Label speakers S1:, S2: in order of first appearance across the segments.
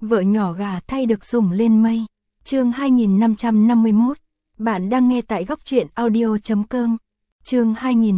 S1: Vợ nhỏ gà thay được sủng lên mây. Chương 2551. Bạn đang nghe tại góc truyện audio.com. Chương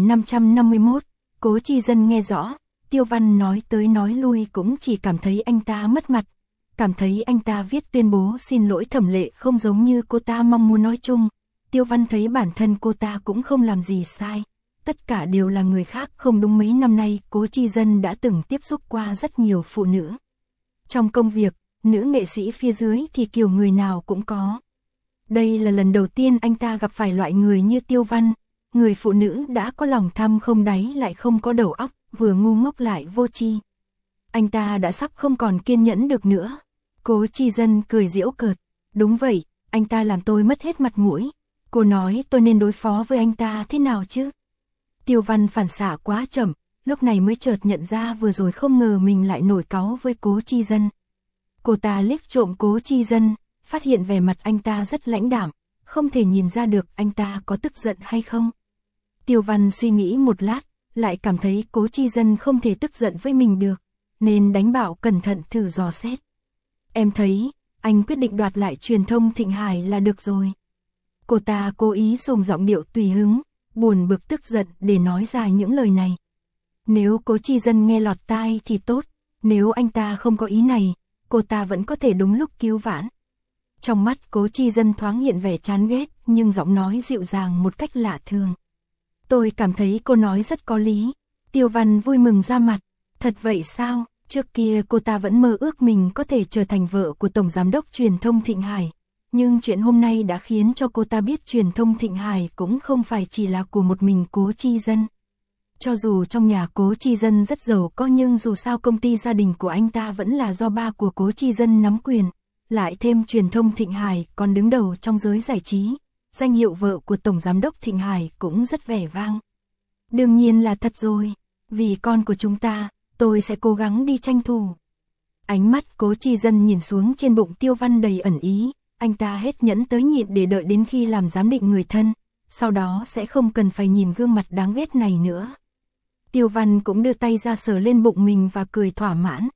S1: 2551. Cố Chi Dân nghe rõ, Tiêu Văn nói tới nói lui cũng chỉ cảm thấy anh ta mất mặt, cảm thấy anh ta viết tuyên bố xin lỗi Thẩm Lệ không giống như cô ta mong muốn nói chung. Tiêu Văn thấy bản thân cô ta cũng không làm gì sai, tất cả đều là người khác không đúng. Mấy năm nay Cố Chi Dân đã từng tiếp xúc qua rất nhiều phụ nữ. Trong công việc, nữ nghệ sĩ phía dưới thì kiểu người nào cũng có. Đây là lần đầu tiên anh ta gặp phải loại người như Tiêu Văn, người phụ nữ đã có lòng tham không đáy lại không có đầu óc, vừa ngu ngốc lại vô tri. Anh ta đã sắp không còn kiên nhẫn được nữa. Cố Chi Dân cười giễu cợt, đúng vậy, anh ta làm tôi mất hết mặt mũi. Cô nói tôi nên đối phó với anh ta thế nào chứ? Tiêu Văn phản xạ quá chậm, lúc này mới chợt nhận ra vừa rồi không ngờ mình lại nổi cáu với Cố Chi Dân. Cô ta liếc trộm Cố Chi Dân, phát hiện vẻ mặt anh ta rất lãnh đạm, không thể nhìn ra được anh ta có tức giận hay không. Tiêu Văn suy nghĩ một lát, lại cảm thấy Cố Chi Dân không thể tức giận với mình được, nên đánh bảo cẩn thận thử dò xét. Em thấy, anh quyết định đoạt lại truyền thông Thịnh Hải là được rồi. Cô ta cố ý dùng giọng điệu tùy hứng, buồn bực tức giận để nói ra những lời này. Nếu Cố Chi Dân nghe lọt tai thì tốt, nếu anh ta không có ý này, cô ta vẫn có thể đúng lúc cứu vãn. Trong mắt Cố Chi Dân thoáng hiện vẻ chán ghét, nhưng giọng nói dịu dàng một cách lạ thường. Tôi cảm thấy cô nói rất có lý. Tiêu Văn vui mừng ra mặt. Thật vậy sao? Trước kia cô ta vẫn mơ ước mình có thể trở thành vợ của Tổng Giám đốc Truyền thông Thịnh Hải. Nhưng chuyện hôm nay đã khiến cho cô ta biết Truyền thông Thịnh Hải cũng không phải chỉ là của một mình Cố Chi Dân. Cho dù trong nhà Cố Chi Dân rất giàu có nhưng dù sao công ty gia đình của anh ta vẫn là do ba của Cố Chi Dân nắm quyền. Lại thêm Truyền thông Thịnh Hải còn đứng đầu trong giới giải trí. Danh hiệu vợ của Tổng Giám đốc Thịnh Hải cũng rất vẻ vang. Đương nhiên là thật rồi. Vì con của chúng ta, tôi sẽ cố gắng đi tranh thủ. Ánh mắt Cố Chi Dân nhìn xuống trên bụng Tiêu Văn đầy ẩn ý. Anh ta hết nhẫn tới nhịn để đợi đến khi làm giám định người thân. Sau đó sẽ không cần phải nhìn gương mặt đáng ghét này nữa. Tiêu Văn cũng đưa tay ra sờ lên bụng mình và cười thỏa mãn.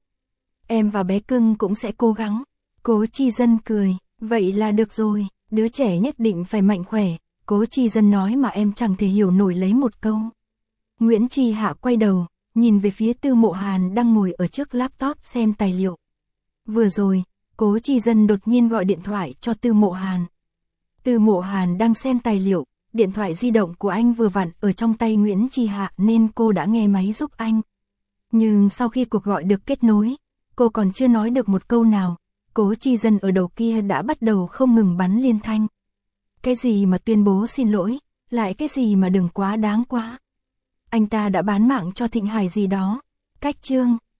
S1: Em và bé cưng cũng sẽ cố gắng. Cố Chi Dân cười, vậy là được rồi, đứa trẻ nhất định phải mạnh khỏe. Cố Chi Dân nói mà em chẳng thể hiểu nổi lấy một câu. Nguyễn Chi Hạ quay đầu, nhìn về phía Tư Mộ Hàn đang ngồi ở trước laptop xem tài liệu. Vừa rồi, Cố Chi Dân đột nhiên gọi điện thoại cho Tư Mộ Hàn. Tư Mộ Hàn đang xem tài liệu, điện thoại di động của anh vừa vặn ở trong tay Nguyễn Chi Hạ nên cô đã nghe máy giúp anh. Nhưng sau khi cuộc gọi được kết nối, cô còn chưa nói được một câu nào, Cố Chi Dân ở đầu kia đã bắt đầu không ngừng bắn liên thanh. Cái gì mà tuyên bố xin lỗi, lại cái gì mà đừng quá đáng quá. Anh ta đã bán mạng cho Thịnh Hải gì đó. Cách chương